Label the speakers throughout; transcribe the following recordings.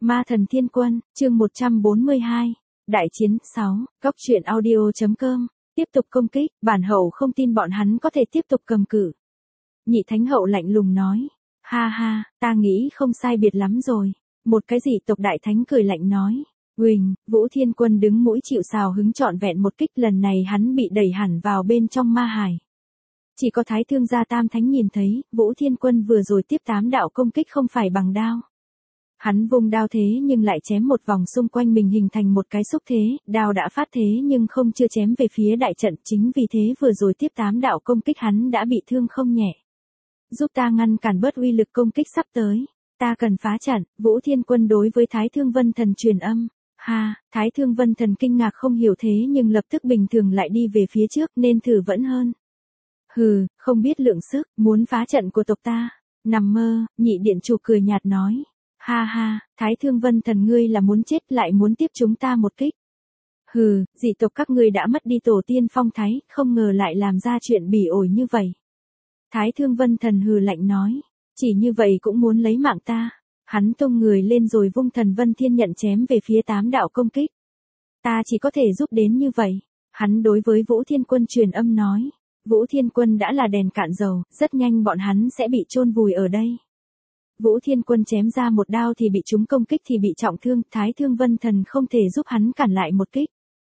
Speaker 1: Ma thần thiên quân, chương 142. Đại chiến 6, Góc truyện audio.com. Tiếp tục công kích, bản hậu không tin bọn hắn có thể tiếp tục cầm cự. Nhị thánh hậu lạnh lùng nói. Ha ha, ta nghĩ không sai biệt lắm rồi. Một cái dị tộc đại thánh cười lạnh nói. Huỳnh, Vũ Thiên Quân đứng mũi chịu sào hứng trọn vẹn một kích, lần này hắn bị đẩy hẳn vào bên trong ma hải. Chỉ có Thái Thương gia Tam Thánh nhìn thấy, Vũ Thiên Quân vừa rồi tiếp 8 đạo công kích không phải bằng đao. Hắn vung đao thế nhưng lại chém một vòng xung quanh mình hình thành một cái xúc thế, đao đã phát thế nhưng không chưa chém về phía đại trận, chính vì thế vừa rồi tiếp 8 đạo công kích hắn đã bị thương không nhẹ. Giúp ta ngăn cản bớt uy lực công kích sắp tới, ta cần phá trận. Vũ Thiên Quân đối với Thái Thương Vân Thần truyền âm. Ha, Thái Thương Vân Thần kinh ngạc không hiểu thế nhưng lập tức bình thường lại đi về phía trước, nên thử vẫn hơn. Hừ, không biết lượng sức, muốn phá trận của tộc ta. Nằm mơ, nhị điện chủ cười nhạt nói. Ha ha, Thái Thương Vân Thần ngươi là muốn chết lại muốn tiếp chúng ta một kích. Hừ, dị tộc các ngươi đã mất đi tổ tiên phong thái, không ngờ lại làm ra chuyện bỉ ổi như vậy. Thái Thương Vân Thần hừ lạnh nói. Chỉ như vậy cũng muốn lấy mạng ta. Hắn tung người lên rồi vung Thần Vân Thiên nhận chém về phía 8 đạo công kích. Ta chỉ có thể giúp đến như vậy. Hắn đối với Vũ Thiên Quân truyền âm nói. Vũ Thiên Quân đã là đèn cạn dầu, rất nhanh bọn hắn sẽ bị chôn vùi ở đây. Vũ Thiên Quân chém ra một đao thì bị chúng công kích thì bị trọng thương, Thái Thương Vân Thần không thể giúp hắn cản lại một kích.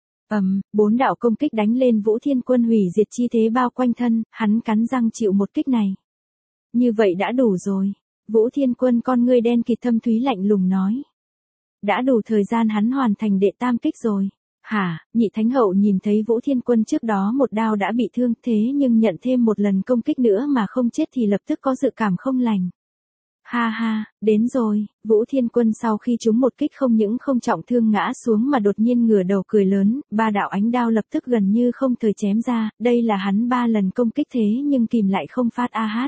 Speaker 1: 4 đạo công kích đánh lên Vũ Thiên Quân hủy diệt chi thế bao quanh thân, hắn cắn răng chịu một kích này. Như vậy đã đủ rồi. Vũ Thiên Quân con ngươi đen kịt thâm thúy lạnh lùng nói. Đã đủ thời gian hắn hoàn thành đệ tam kích rồi. Hả, nhị thánh hậu nhìn thấy Vũ Thiên Quân trước đó một đao đã bị thương thế nhưng nhận thêm một lần công kích nữa mà không chết thì lập tức có dự cảm không lành. Ha ha, đến rồi. Vũ Thiên Quân sau khi trúng một kích không những không trọng thương ngã xuống mà đột nhiên ngửa đầu cười lớn, 3 đạo ánh đao lập tức gần như không thời chém ra, đây là hắn 3 lần công kích thế nhưng kìm lại không phát a hát.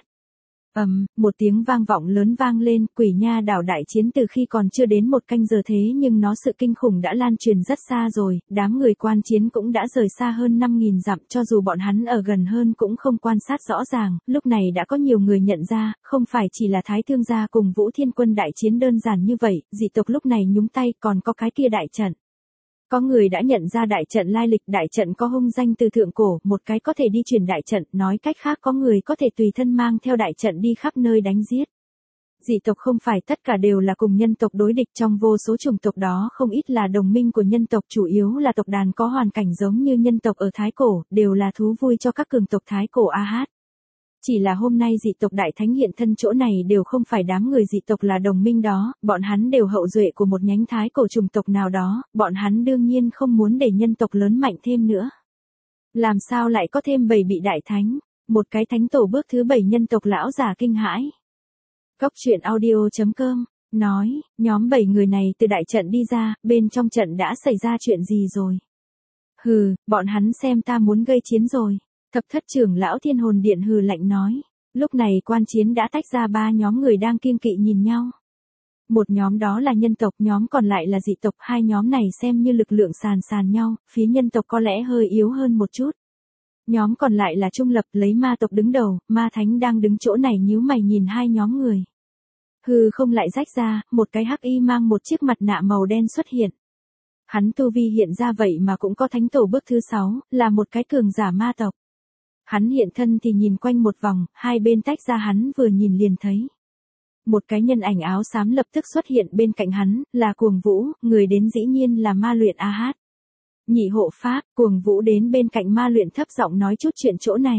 Speaker 1: Một tiếng vang vọng lớn vang lên, Quỷ Nha đảo đại chiến từ khi còn chưa đến 1 canh giờ thế nhưng nó sự kinh khủng đã lan truyền rất xa rồi, đám người quan chiến cũng đã rời xa hơn 5.000 dặm, cho dù bọn hắn ở gần hơn cũng không quan sát rõ ràng, lúc này đã có nhiều người nhận ra, không phải chỉ là Thái Thương gia cùng Vũ Thiên Quân đại chiến đơn giản như vậy, dị tộc lúc này nhúng tay còn có cái kia đại trận. Có người đã nhận ra đại trận lai lịch, đại trận có hung danh từ thượng cổ, một cái có thể đi truyền đại trận, nói cách khác có người có thể tùy thân mang theo đại trận đi khắp nơi đánh giết. Dị tộc không phải tất cả đều là cùng nhân tộc đối địch, trong vô số chủng tộc đó không ít là đồng minh của nhân tộc, chủ yếu là tộc đàn có hoàn cảnh giống như nhân tộc ở Thái Cổ, đều là thú vui cho các cường tộc Thái Cổ a hát. Chỉ là hôm nay dị tộc đại thánh hiện thân chỗ này đều không phải đám người dị tộc là đồng minh đó, bọn hắn đều hậu duệ của một nhánh Thái Cổ chủng tộc nào đó, bọn hắn đương nhiên không muốn để nhân tộc lớn mạnh thêm nữa. Làm sao lại có thêm 7 vị đại thánh, một cái thánh tổ bước thứ 7 nhân tộc lão già kinh hãi. Góc truyện audio.com, nói, nhóm 7 người này từ đại trận đi ra, bên trong trận đã xảy ra chuyện gì rồi? Hừ, bọn hắn xem ta muốn gây chiến rồi. Thập thất trưởng lão Thiên Hồn Điện hừ lạnh nói. Lúc này quan chiến đã tách ra 3 nhóm người đang kiêng kỵ nhìn nhau. Một nhóm đó là nhân tộc, nhóm còn lại là dị tộc, hai nhóm này xem như lực lượng sàn nhau, phía nhân tộc có lẽ hơi yếu hơn một chút. Nhóm còn lại là trung lập, lấy ma tộc đứng đầu, ma thánh đang đứng chỗ này nhíu mày nhìn hai nhóm người. Hừ không lại rách ra, một cái hắc y mang một chiếc mặt nạ màu đen xuất hiện. Hắn tu vi hiện ra vậy mà cũng có thánh tổ bước thứ 6, là một cái cường giả ma tộc. Hắn hiện thân thì nhìn quanh một vòng, hai bên tách ra hắn vừa nhìn liền thấy. Một cái nhân ảnh áo xám lập tức xuất hiện bên cạnh hắn, là Cuồng Vũ, người đến dĩ nhiên là ma luyện a hát. Nhị hộ pháp, Cuồng Vũ đến bên cạnh ma luyện thấp giọng nói chút chuyện chỗ này.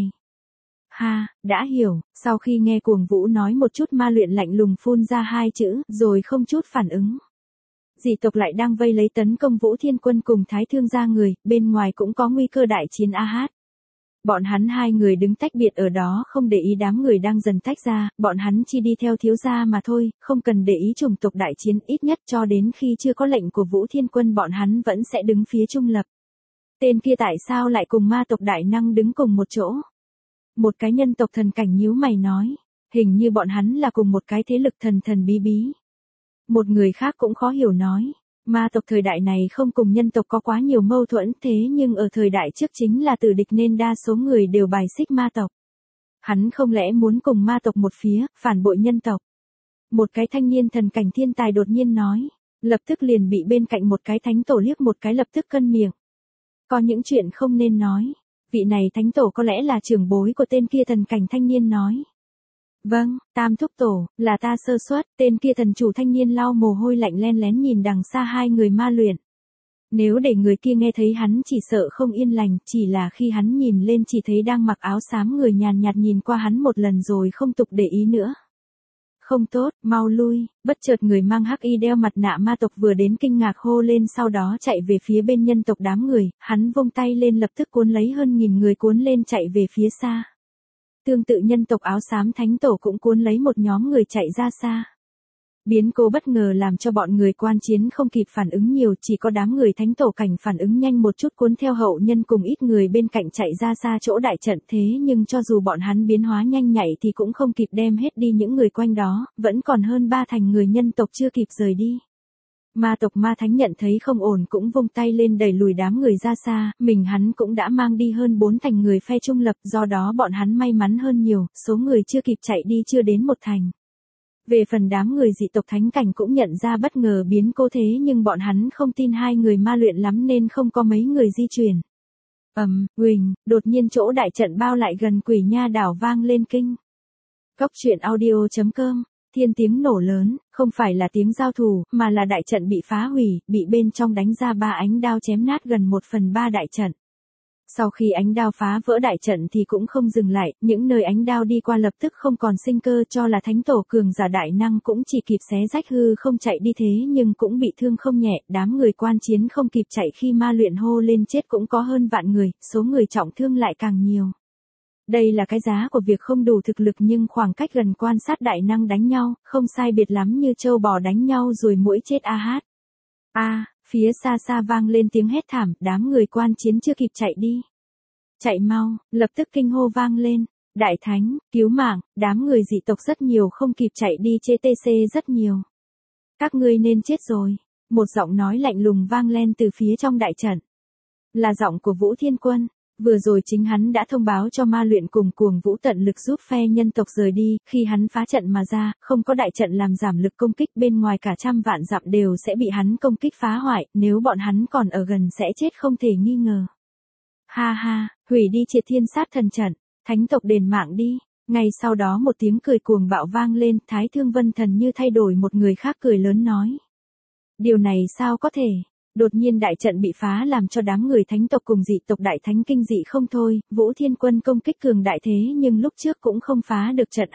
Speaker 1: Ha, đã hiểu, sau khi nghe Cuồng Vũ nói một chút ma luyện lạnh lùng phun ra 2 chữ, rồi không chút phản ứng. Dị tộc lại đang vây lấy tấn công Vũ Thiên Quân cùng Thái Thương gia người, bên ngoài cũng có nguy cơ đại chiến a hát. Bọn hắn 2 người đứng tách biệt ở đó không để ý đám người đang dần tách ra, bọn hắn chỉ đi theo thiếu gia mà thôi, không cần để ý chủng tộc đại chiến, ít nhất cho đến khi chưa có lệnh của Vũ Thiên Quân bọn hắn vẫn sẽ đứng phía trung lập. Tên kia tại sao lại cùng ma tộc đại năng đứng cùng một chỗ? Một cái nhân tộc thần cảnh nhíu mày nói, hình như bọn hắn là cùng một cái thế lực thần bí bí. Một người khác cũng khó hiểu nói. Ma tộc thời đại này không cùng nhân tộc có quá nhiều mâu thuẫn thế nhưng ở thời đại trước chính là tử địch nên đa số người đều bài xích ma tộc. Hắn không lẽ muốn cùng ma tộc một phía, phản bội nhân tộc. Một cái thanh niên thần cảnh thiên tài đột nhiên nói. Lập tức liền bị bên cạnh một cái thánh tổ liếc một cái lập tức cân miệng. Có những chuyện không nên nói. Vị này thánh tổ có lẽ là trưởng bối của tên kia thần cảnh thanh niên nói. Vâng, Tam thúc tổ, là ta sơ suất. Tên kia thần chủ thanh niên lau mồ hôi lạnh len lén nhìn đằng xa hai người ma luyện. Nếu để người kia nghe thấy hắn chỉ sợ không yên lành, chỉ là khi hắn nhìn lên chỉ thấy đang mặc áo xám người nhàn nhạt nhìn qua hắn một lần rồi không tục để ý nữa. Không tốt, mau lui. Bất chợt người mang hắc y đeo mặt nạ ma tộc vừa đến kinh ngạc hô lên, sau đó chạy về phía bên nhân tộc đám người, hắn vung tay lên lập tức cuốn lấy hơn 1000 người cuốn lên chạy về phía xa. Tương tự nhân tộc áo xám thánh tổ cũng cuốn lấy một nhóm người chạy ra xa. Biến cố bất ngờ làm cho bọn người quan chiến không kịp phản ứng nhiều, chỉ có đám người thánh tổ cảnh phản ứng nhanh một chút cuốn theo hậu nhân cùng ít người bên cạnh chạy ra xa chỗ đại trận, thế nhưng cho dù bọn hắn biến hóa nhanh nhạy thì cũng không kịp đem hết đi những người quanh đó, vẫn còn hơn 3 thành người nhân tộc chưa kịp rời đi. Ma tộc ma thánh nhận thấy không ổn cũng vung tay lên đẩy lùi đám người ra xa, mình hắn cũng đã mang đi hơn 4 thành người phe trung lập, do đó bọn hắn may mắn hơn nhiều, số người chưa kịp chạy đi chưa đến 1 thành. Về phần đám người dị tộc thánh cảnh cũng nhận ra bất ngờ biến cố thế nhưng bọn hắn không tin hai người ma luyện lắm nên không có mấy người di chuyển. Huỳnh, đột nhiên chỗ đại trận bao lại gần Quỷ Nha đảo vang lên kinh. Cốc truyện audio.com, thiên tiếng nổ lớn, không phải là tiếng giao thủ, mà là đại trận bị phá hủy, bị bên trong đánh ra 3 ánh đao chém nát gần 1/3 đại trận. Sau khi ánh đao phá vỡ đại trận thì cũng không dừng lại, những nơi ánh đao đi qua lập tức không còn sinh cơ, cho là thánh tổ cường giả đại năng cũng chỉ kịp xé rách hư không chạy đi thế nhưng cũng bị thương không nhẹ, đám người quan chiến không kịp chạy khi ma luyện hô lên chết cũng có hơn vạn người, số người trọng thương lại càng nhiều. Đây là cái giá của việc không đủ thực lực nhưng khoảng cách gần quan sát đại năng đánh nhau, không sai biệt lắm như trâu bò đánh nhau rồi muỗi chết phía xa xa vang lên tiếng hét thảm, đám người quan chiến chưa kịp chạy đi. Chạy mau, lập tức kinh hô vang lên. Đại thánh, cứu mạng, đám người dị tộc rất nhiều không kịp chạy đi chê TC rất nhiều. Các ngươi nên chết rồi. Một giọng nói lạnh lùng vang lên từ phía trong đại trận. Là giọng của Vũ Thiên Quân. Vừa rồi chính hắn đã thông báo cho ma luyện cùng Cuồng Vũ tận lực giúp phe nhân tộc rời đi, khi hắn phá trận mà ra, không có đại trận làm giảm lực công kích bên ngoài cả trăm vạn dặm đều sẽ bị hắn công kích phá hoại, nếu bọn hắn còn ở gần sẽ chết không thể nghi ngờ. Ha ha, hủy đi Triệt Thiên Sát Thần trận, thánh tộc đền mạng đi. Ngay sau đó một tiếng cười cuồng bạo vang lên, Thái Thương Vân Thần như thay đổi một người khác cười lớn nói. Điều này sao có thể? Đột nhiên đại trận bị phá làm cho đám người thánh tộc cùng dị tộc đại thánh kinh dị không thôi, Vũ Thiên Quân công kích cường đại thế nhưng lúc trước cũng không phá được trận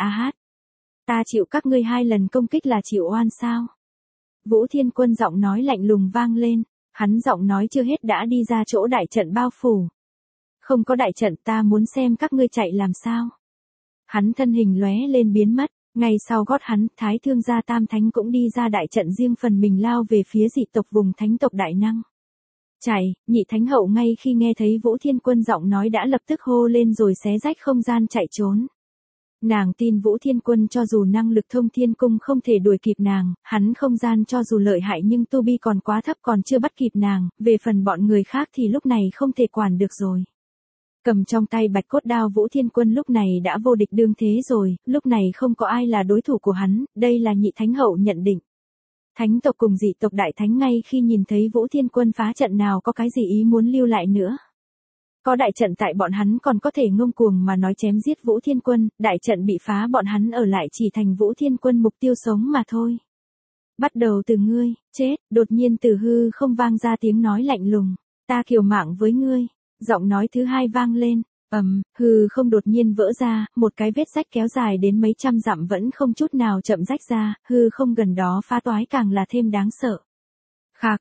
Speaker 1: Ta chịu các ngươi 2 lần công kích là chịu oan sao? Vũ Thiên Quân giọng nói lạnh lùng vang lên, hắn giọng nói chưa hết đã đi ra chỗ đại trận bao phủ. Không có đại trận ta muốn xem các ngươi chạy làm sao. Hắn thân hình lóe lên biến mất. Ngay sau gót hắn, Thái Thương gia Tam Thánh cũng đi ra đại trận riêng phần mình lao về phía dị tộc vùng thánh tộc đại năng. Chạy, Nhị Thánh hậu ngay khi nghe thấy Vũ Thiên Quân giọng nói đã lập tức hô lên rồi xé rách không gian chạy trốn. Nàng tin Vũ Thiên Quân cho dù năng lực thông thiên cung không thể đuổi kịp nàng, hắn không gian cho dù lợi hại nhưng tu vi còn quá thấp còn chưa bắt kịp nàng, về phần bọn người khác thì lúc này không thể quản được rồi. Cầm trong tay bạch cốt đao Vũ Thiên Quân lúc này đã vô địch đương thế rồi, lúc này không có ai là đối thủ của hắn, đây là Nhị Thánh hậu nhận định. Thánh tộc cùng dị tộc đại thánh ngay khi nhìn thấy Vũ Thiên Quân phá trận nào có cái gì ý muốn lưu lại nữa. Có đại trận tại bọn hắn còn có thể ngông cuồng mà nói chém giết Vũ Thiên Quân, đại trận bị phá bọn hắn ở lại chỉ thành Vũ Thiên Quân mục tiêu sống mà thôi. Bắt đầu từ ngươi, chết, đột nhiên từ hư không vang ra tiếng nói lạnh lùng, ta kiều mạng với ngươi. Giọng nói thứ hai vang lên, hư không đột nhiên vỡ ra, một cái vết rách kéo dài đến mấy trăm dặm vẫn không chút nào chậm rách ra, hư không gần đó phá toái càng là thêm đáng sợ. Khạc,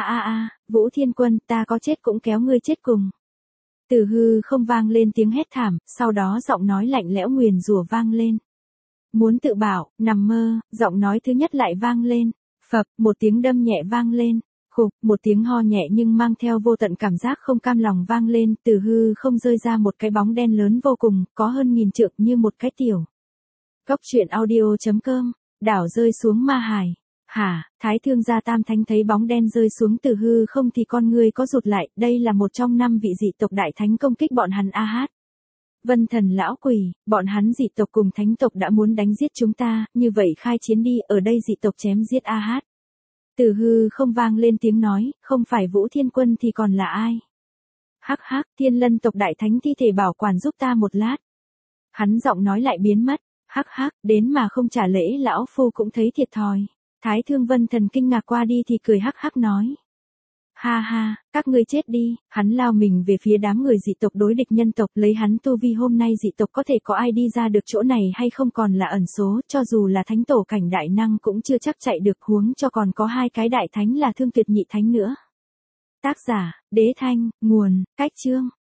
Speaker 1: Vũ Thiên Quân, ta có chết cũng kéo ngươi chết cùng. Từ hư không vang lên tiếng hét thảm, sau đó giọng nói lạnh lẽo nguyền rủa vang lên. Muốn tự bảo, nằm mơ, giọng nói thứ nhất lại vang lên, phập, một tiếng đâm nhẹ vang lên. Khục, một tiếng ho nhẹ nhưng mang theo vô tận cảm giác không cam lòng vang lên, từ hư không rơi ra một cái bóng đen lớn vô cùng, có hơn 1000 trượng như một cái tiểu. Cốc truyện audio.com, đảo rơi xuống ma hải. Hả, Thái Thương gia Tam Thánh thấy bóng đen rơi xuống từ hư không thì con người có rụt lại, đây là một trong 5 vị dị tộc đại thánh công kích bọn hắn Vân Thần lão quỷ, bọn hắn dị tộc cùng thánh tộc đã muốn đánh giết chúng ta, như vậy khai chiến đi, ở đây dị tộc chém giết Từ hư không vang lên tiếng nói, không phải Vũ Thiên Quân thì còn là ai? Hắc hắc, Thiên Lân tộc đại thánh thi thể bảo quản giúp ta một lát. Hắn giọng nói lại biến mất, hắc hắc, đến mà không trả lễ lão phu cũng thấy thiệt thòi. Thái Thương Vân Thần kinh ngạc qua đi thì cười hắc hắc nói. Ha ha, các ngươi chết đi, hắn lao mình về phía đám người dị tộc đối địch nhân tộc, lấy hắn tu vi hôm nay dị tộc có thể có ai đi ra được chỗ này hay không còn là ẩn số, cho dù là thánh tổ cảnh đại năng cũng chưa chắc chạy được, huống cho còn có 2 cái đại thánh là Thương Tuyệt Nhị Thánh nữa. Tác giả, Đế Thanh, nguồn, Cách Chương.